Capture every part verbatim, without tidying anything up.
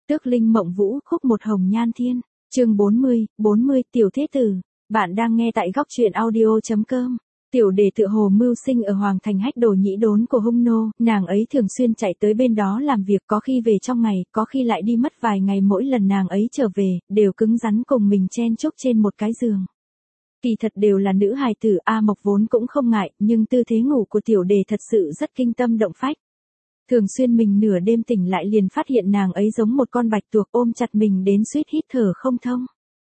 Tước Linh Mộng Vũ, khúc một Hồng Nhan Thiên, chương bốn mươi, bốn mươi Tiểu Thế Tử. Bạn đang nghe tại góc truyện audio.com. Tiểu Đề tựa hồ mưu sinh ở Hoàng Thành Hách Đồ nhĩ đốn của hung nô, nàng ấy thường xuyên chạy tới bên đó làm việc, có khi về trong ngày, có khi lại đi mất vài ngày. Mỗi lần nàng ấy trở về, đều cứng rắn cùng mình chen chúc trên một cái giường. Kỳ thật đều là nữ hài tử, A Mộc vốn cũng không ngại, nhưng tư thế ngủ của Tiểu Đề thật sự rất kinh tâm động phách. Thường xuyên mình nửa đêm tỉnh lại liền phát hiện nàng ấy giống một con bạch tuộc ôm chặt mình đến suýt hít thở không thông.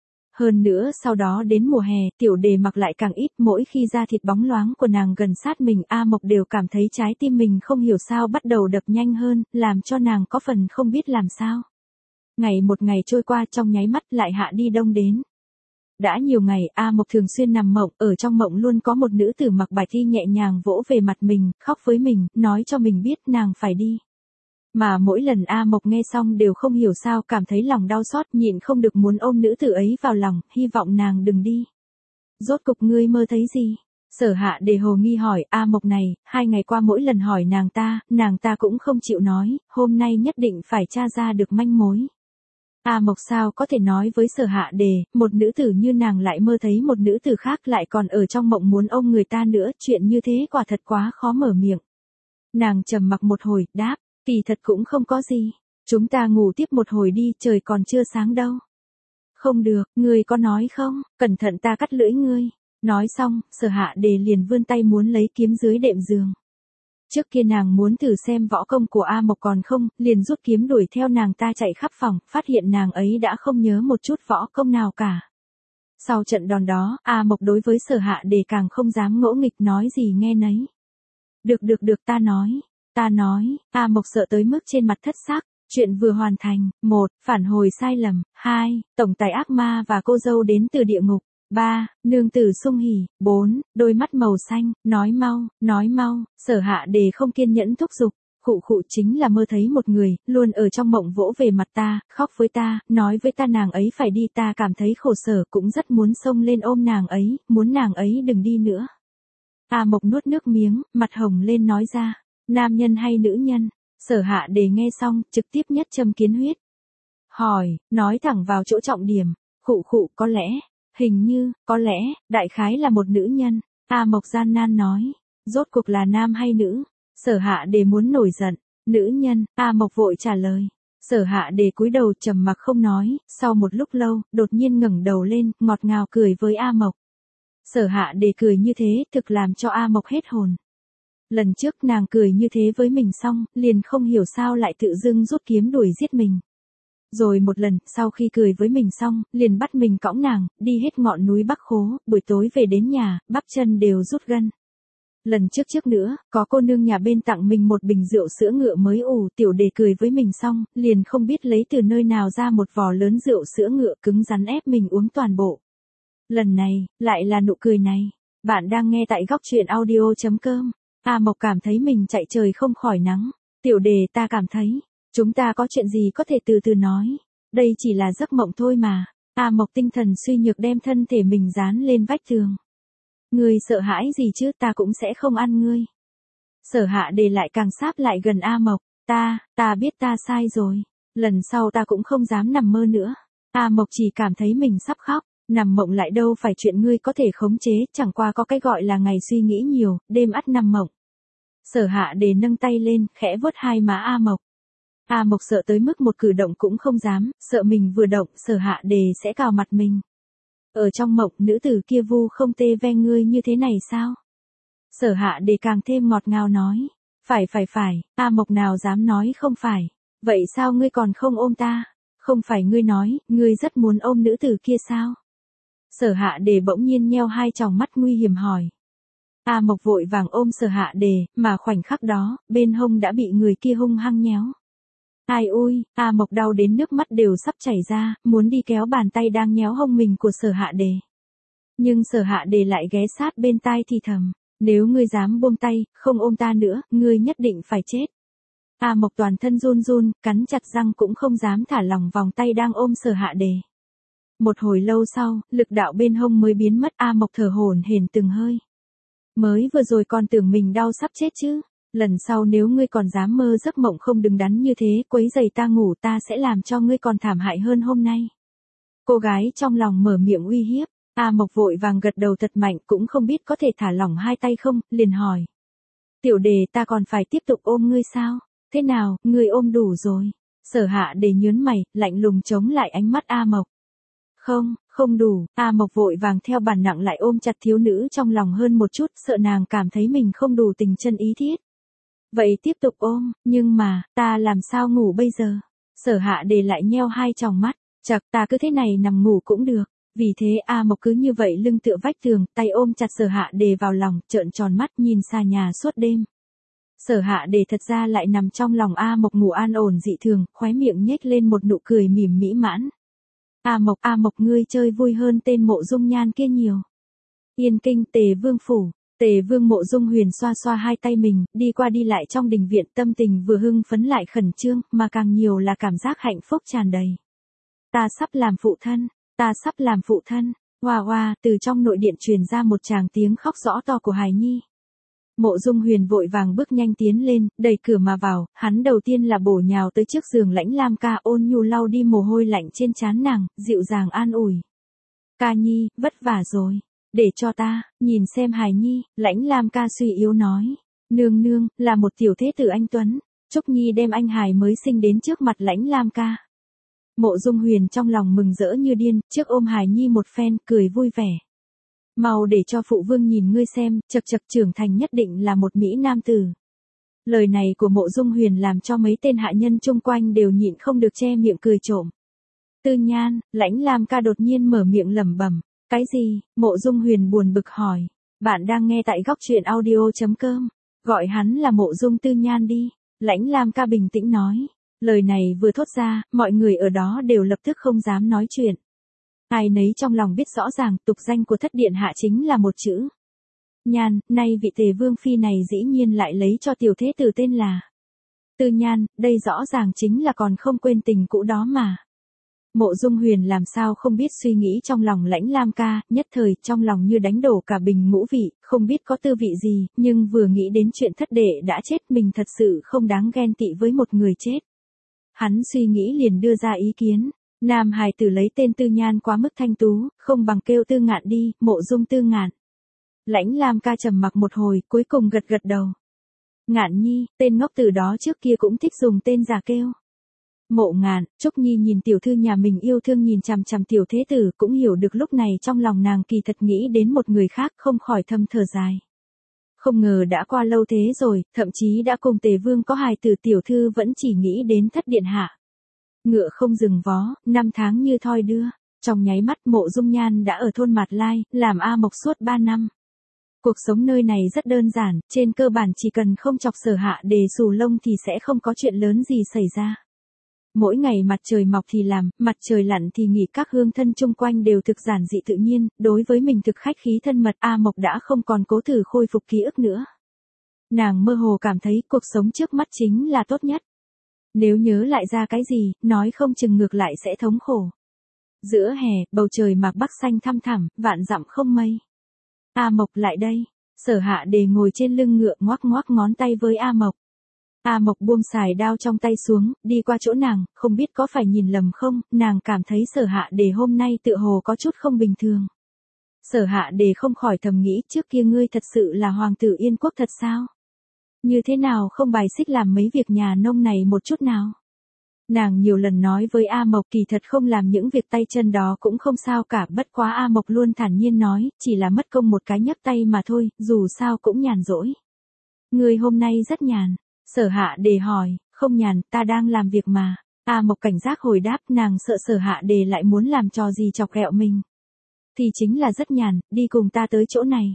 Hơn nữa sau đó đến mùa hè, Tiểu Đề mặc lại càng ít, mỗi khi da thịt bóng loáng của nàng gần sát mình, A Mộc đều cảm thấy trái tim mình không hiểu sao bắt đầu đập nhanh hơn, làm cho nàng có phần không biết làm sao. Ngày một ngày trôi qua, trong nháy mắt lại hạ đi đông đến. Đã nhiều ngày, A Mộc thường xuyên nằm mộng, ở trong mộng luôn có một nữ tử mặc bạch y nhẹ nhàng vỗ về mặt mình, khóc với mình, nói cho mình biết nàng phải đi. Mà mỗi lần A Mộc nghe xong đều không hiểu sao cảm thấy lòng đau xót, nhịn không được muốn ôm nữ tử ấy vào lòng, hy vọng nàng đừng đi. Rốt cục ngươi mơ thấy gì? Sở Hạ Đề hồ nghi hỏi. A Mộc này, hai ngày qua mỗi lần hỏi nàng ta, nàng ta cũng không chịu nói, hôm nay nhất định phải tra ra được manh mối. A Mộc sao có thể nói với Sở Hạ Đề, một nữ tử như nàng lại mơ thấy một nữ tử khác, lại còn ở trong mộng muốn ôm người ta nữa, chuyện như thế quả thật quá khó mở miệng. Nàng trầm mặc một hồi, đáp, kỳ thật cũng không có gì, chúng ta ngủ tiếp một hồi đi, trời còn chưa sáng đâu. Không được, ngươi có nói không, cẩn thận ta cắt lưỡi ngươi. Nói xong, Sở Hạ Đề liền vươn tay muốn lấy kiếm dưới đệm giường. Trước kia nàng muốn thử xem võ công của A Mộc còn không, liền rút kiếm đuổi theo nàng ta chạy khắp phòng, phát hiện nàng ấy đã không nhớ một chút võ công nào cả. Sau trận đòn đó, A Mộc đối với Sở Hạ Đề càng không dám ngỗ nghịch, nói gì nghe nấy. Được được được, ta nói, ta nói. A Mộc sợ tới mức trên mặt thất sắc. Chuyện vừa hoàn thành. Một. Phản hồi sai lầm. Hai. Tổng tài ác ma và cô dâu đến từ địa ngục. Ba. Nương tử sung hỉ. Bốn. Đôi mắt màu xanh. Nói mau, nói mau. Sở Hạ Đề không kiên nhẫn thúc giục. Khụ khụ, chính là mơ thấy một người, luôn ở trong mộng vỗ về mặt ta, khóc với ta, nói với ta nàng ấy phải đi, ta cảm thấy khổ sở, cũng rất muốn xông lên ôm nàng ấy, muốn nàng ấy đừng đi nữa. A Mộc nuốt nước miếng, mặt hồng lên nói ra, nam nhân hay nữ nhân? Sở Hạ Đề nghe xong, trực tiếp nhất châm kiến huyết. Hỏi, nói thẳng vào chỗ trọng điểm. Khụ khụ, có lẽ, hình như, có lẽ, đại khái là một nữ nhân. A Mộc gian nan nói, rốt cuộc là nam hay nữ? Sở Hạ Đề muốn nổi giận. Nữ nhân. A Mộc vội trả lời. Sở Hạ Đề cúi đầu trầm mặc không nói, sau một lúc lâu, đột nhiên ngẩng đầu lên, ngọt ngào cười với A Mộc. Sở Hạ Đề cười như thế, thực làm cho A Mộc hết hồn. Lần trước nàng cười như thế với mình xong, liền không hiểu sao lại tự dưng rút kiếm đuổi giết mình. Rồi một lần, sau khi cười với mình xong, liền bắt mình cõng nàng, đi hết ngọn núi Bắc Khố, buổi tối về đến nhà, bắp chân đều rút gân. Lần trước trước nữa, có cô nương nhà bên tặng mình một bình rượu sữa ngựa mới ủ, Tiểu Đề cười với mình xong, liền không biết lấy từ nơi nào ra một vò lớn rượu sữa ngựa cứng rắn ép mình uống toàn bộ. Lần này, lại là nụ cười này. Bạn đang nghe tại góc truyện audio.com. A Mộc cảm thấy mình chạy trời không khỏi nắng. Tiểu Đề, ta cảm thấy, chúng ta có chuyện gì có thể từ từ nói. Đây chỉ là giấc mộng thôi mà. A Mộc tinh thần suy nhược đem thân thể mình dán lên vách tường. Ngươi sợ hãi gì chứ, ta cũng sẽ không ăn ngươi. Sở Hạ Đề lại càng sáp lại gần A Mộc. Ta, ta biết ta sai rồi. Lần sau ta cũng không dám nằm mơ nữa. A Mộc chỉ cảm thấy mình sắp khóc. Nằm mộng lại đâu phải chuyện ngươi có thể khống chế, chẳng qua có cái gọi là ngày suy nghĩ nhiều, đêm ắt nằm mộng. Sở Hạ Đề nâng tay lên, khẽ vuốt hai má A Mộc. A Mộc sợ tới mức một cử động cũng không dám, sợ mình vừa động, Sở Hạ Đề sẽ cào mặt mình. Ở trong mộng, nữ tử kia vu không tê ve ngươi như thế này sao? Sở Hạ Đề càng thêm ngọt ngào nói. Phải phải phải, A Mộc nào dám nói không phải. Vậy sao ngươi còn không ôm ta? Không phải ngươi nói, ngươi rất muốn ôm nữ tử kia sao? Sở Hạ Đề bỗng nhiên nheo hai tròng mắt nguy hiểm hỏi. A Mộc vội vàng ôm Sở Hạ Đề, mà khoảnh khắc đó, bên hông đã bị người kia hung hăng nhéo. Ai ôi, A Mộc đau đến nước mắt đều sắp chảy ra, muốn đi kéo bàn tay đang nhéo hông mình của Sở Hạ Đề. Nhưng Sở Hạ Đề lại ghé sát bên tai thì thầm, nếu ngươi dám buông tay, không ôm ta nữa, ngươi nhất định phải chết. A Mộc toàn thân run run, cắn chặt răng cũng không dám thả lỏng vòng tay đang ôm Sở Hạ Đề. Một hồi lâu sau, lực đạo bên hông mới biến mất, A Mộc thở hổn hển từng hơi. Mới vừa rồi còn tưởng mình đau sắp chết chứ. Lần sau nếu ngươi còn dám mơ giấc mộng không đứng đắn như thế, quấy giày ta ngủ, ta sẽ làm cho ngươi còn thảm hại hơn hôm nay. Cô gái trong lòng mở miệng uy hiếp, A Mộc vội vàng gật đầu thật mạnh, cũng không biết có thể thả lỏng hai tay không, liền hỏi. Tiểu Đề, ta còn phải tiếp tục ôm ngươi sao? Thế nào, ngươi ôm đủ rồi? Sở Hạ Đề nhớn mày, lạnh lùng chống lại ánh mắt A Mộc. Không, không đủ. A Mộc vội vàng theo bản nặng lại ôm chặt thiếu nữ trong lòng hơn một chút, sợ nàng cảm thấy mình không đủ tình chân ý thiết. Vậy tiếp tục ôm, nhưng mà, ta làm sao ngủ bây giờ? Sở Hạ Đề lại nheo hai tròng mắt, chật, ta cứ thế này nằm ngủ cũng được. Vì thế A Mộc cứ như vậy lưng tựa vách tường, tay ôm chặt Sở Hạ Đề vào lòng, trợn tròn mắt nhìn xa nhà suốt đêm. Sở Hạ Đề thật ra lại nằm trong lòng A Mộc ngủ an ổn dị thường, khóe miệng nhếch lên một nụ cười mỉm mỹ mãn. A Mộc, A Mộc, ngươi chơi vui hơn tên Mộ Dung Nhan kia nhiều. Yên Kinh, Tề Vương phủ. Tề Vương Mộ Dung Huyền xoa xoa hai tay mình, đi qua đi lại trong đình viện, tâm tình vừa hưng phấn lại khẩn trương, mà càng nhiều là cảm giác hạnh phúc tràn đầy. Ta sắp làm phụ thân, ta sắp làm phụ thân. Hoa hoa, từ trong nội điện truyền ra một tràng tiếng khóc rõ to của hài nhi. Mộ Dung Huyền vội vàng bước nhanh tiến lên, đẩy cửa mà vào, hắn đầu tiên là bổ nhào tới trước giường Lãnh Lam Ca, ôn nhu lau đi mồ hôi lạnh trên trán nàng, dịu dàng an ủi. Ca nhi, vất vả rồi. Để cho ta, nhìn xem hài nhi. Lãnh Lam Ca suy yếu nói. Nương nương, là một tiểu thế tử anh Tuấn. Trúc Nhi đem anh hài mới sinh đến trước mặt Lãnh Lam Ca. Mộ Dung Huyền trong lòng mừng rỡ như điên, trước ôm hài nhi một phen, cười vui vẻ. Mau để cho phụ vương nhìn ngươi xem, chật chật, trưởng thành nhất định là một mỹ nam tử. Lời này của Mộ Dung Huyền làm cho mấy tên hạ nhân chung quanh đều nhịn không được che miệng cười trộm. Tư Nhan, Lãnh Lam Ca đột nhiên mở miệng lẩm bẩm. Cái gì? Mộ Dung Huyền buồn bực hỏi. Bạn đang nghe tại góc truyện audio chấm com. Gọi hắn là Mộ Dung Tư Nhan đi. Lãnh Lam Ca bình tĩnh nói. Lời này vừa thốt ra, mọi người ở đó đều lập tức không dám nói chuyện. Ai nấy trong lòng biết rõ ràng, tục danh của thất điện hạ chính là một chữ. Nhan, nay vị Tề Vương phi này dĩ nhiên lại lấy cho tiểu thế tử tên là Tư Nhan, đây rõ ràng chính là còn không quên tình cũ đó mà. Mộ Dung Huyền làm sao không biết suy nghĩ trong lòng Lãnh Lam Ca, nhất thời trong lòng như đánh đổ cả bình ngũ vị, không biết có tư vị gì, nhưng vừa nghĩ đến chuyện thất đệ đã chết, mình thật sự không đáng ghen tị với một người chết. Hắn suy nghĩ liền đưa ra ý kiến. Nam hài tử lấy tên Tư Nhan quá mức thanh tú, không bằng kêu Tư Ngạn đi, Mộ Dung Tư Ngạn. Lãnh Lam Ca trầm mặc một hồi, cuối cùng gật gật đầu. Ngạn nhi, tên ngốc từ đó trước kia cũng thích dùng tên giả kêu. Mộ Ngạn. Trúc Nhi nhìn tiểu thư nhà mình yêu thương nhìn chằm chằm tiểu thế tử, cũng hiểu được lúc này trong lòng nàng kỳ thật nghĩ đến một người khác, không khỏi thầm thở dài. Không ngờ đã qua lâu thế rồi, thậm chí đã cùng Tề Vương có hài tử, tiểu thư vẫn chỉ nghĩ đến thất điện hạ. Ngựa không dừng vó, năm tháng như thoi đưa. Trong nháy mắt Mộ Dung Nhan đã ở thôn Mạt Lai, làm A Mộc suốt ba năm. Cuộc sống nơi này rất đơn giản, trên cơ bản chỉ cần không chọc Sở Hạ Đề xù lông thì sẽ không có chuyện lớn gì xảy ra. Mỗi ngày mặt trời mọc thì làm, mặt trời lặn thì nghỉ, các hương thân chung quanh đều thực giản dị tự nhiên, đối với mình thực khách khí thân mật, A Mộc đã không còn cố thử khôi phục ký ức nữa. Nàng mơ hồ cảm thấy cuộc sống trước mắt chính là tốt nhất. Nếu nhớ lại ra cái gì, nói không chừng ngược lại sẽ thống khổ. Giữa hè, bầu trời mạc bắc xanh thăm thẳm, vạn dặm không mây. A Mộc lại đây. Sở Hạ Đề ngồi trên lưng ngựa ngoắc ngoắc ngón tay với A Mộc. A Mộc buông xài đao trong tay xuống, đi qua chỗ nàng, không biết có phải nhìn lầm không, nàng cảm thấy Sở Hạ Đề hôm nay tựa hồ có chút không bình thường. Sở Hạ Đề không khỏi thầm nghĩ, trước kia ngươi thật sự là hoàng tử Yên Quốc thật sao? Như thế nào không bài xích làm mấy việc nhà nông này một chút nào? Nàng nhiều lần nói với A Mộc kỳ thật không làm những việc tay chân đó cũng không sao cả, bất quá A Mộc luôn thản nhiên nói, chỉ là mất công một cái nhấc tay mà thôi, dù sao cũng nhàn rỗi. Ngươi hôm nay rất nhàn. Sở Hạ Đề hỏi. Không nhàn, ta đang làm việc mà. A Mộc cảnh giác hồi đáp, nàng sợ Sở Hạ Đề lại muốn làm trò gì chọc ghẹo mình. Thì chính là rất nhàn, đi cùng ta tới chỗ này.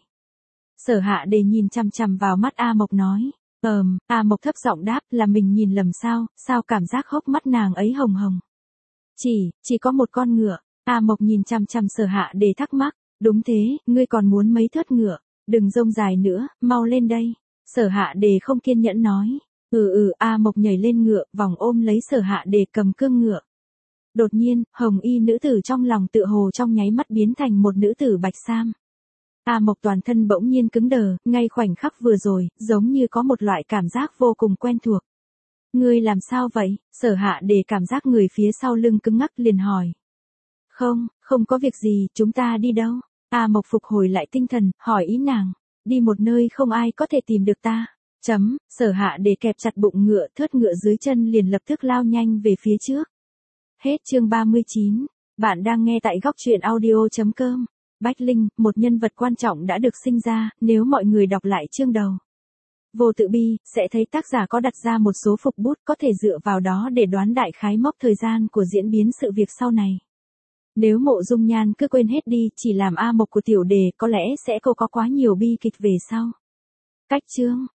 Sở Hạ Đề nhìn chằm chằm vào mắt A Mộc nói. Ờm, A Mộc thấp giọng đáp, là mình nhìn lầm sao, sao cảm giác hốc mắt nàng ấy hồng hồng. Chỉ, chỉ có một con ngựa. A Mộc nhìn chằm chằm Sở Hạ Đề thắc mắc. Đúng thế, ngươi còn muốn mấy thớt ngựa, đừng rông dài nữa, mau lên đây. Sở Hạ Đề không kiên nhẫn nói. Ừ ừ, A Mộc nhảy lên ngựa, vòng ôm lấy Sở Hạ Đề cầm cương ngựa. Đột nhiên, hồng y nữ tử trong lòng tựa hồ trong nháy mắt biến thành một nữ tử bạch sam. A Mộc toàn thân bỗng nhiên cứng đờ, ngay khoảnh khắc vừa rồi, giống như có một loại cảm giác vô cùng quen thuộc. Ngươi làm sao vậy? Sở Hạ Đề cảm giác người phía sau lưng cứng ngắc liền hỏi. Không, không có việc gì, chúng ta đi đâu? A Mộc phục hồi lại tinh thần, hỏi ý nàng. Đi một nơi không ai có thể tìm được ta. Chấm, Sở Hạ Đề kẹp chặt bụng ngựa, thớt ngựa dưới chân liền lập tức lao nhanh về phía trước. Hết chương ba mươi chín. Bạn đang nghe tại góc truyện audio.com. Bách Linh, một nhân vật quan trọng đã được sinh ra, nếu mọi người đọc lại chương đầu. Vô Tự Bi, sẽ thấy tác giả có đặt ra một số phục bút có thể dựa vào đó để đoán đại khái mốc thời gian của diễn biến sự việc sau này. Nếu Mộ Dung Nhan cứ quên hết đi, chỉ làm A Mộc của tiểu đề, có lẽ sẽ cô có quá nhiều bi kịch về sau. Cách chương,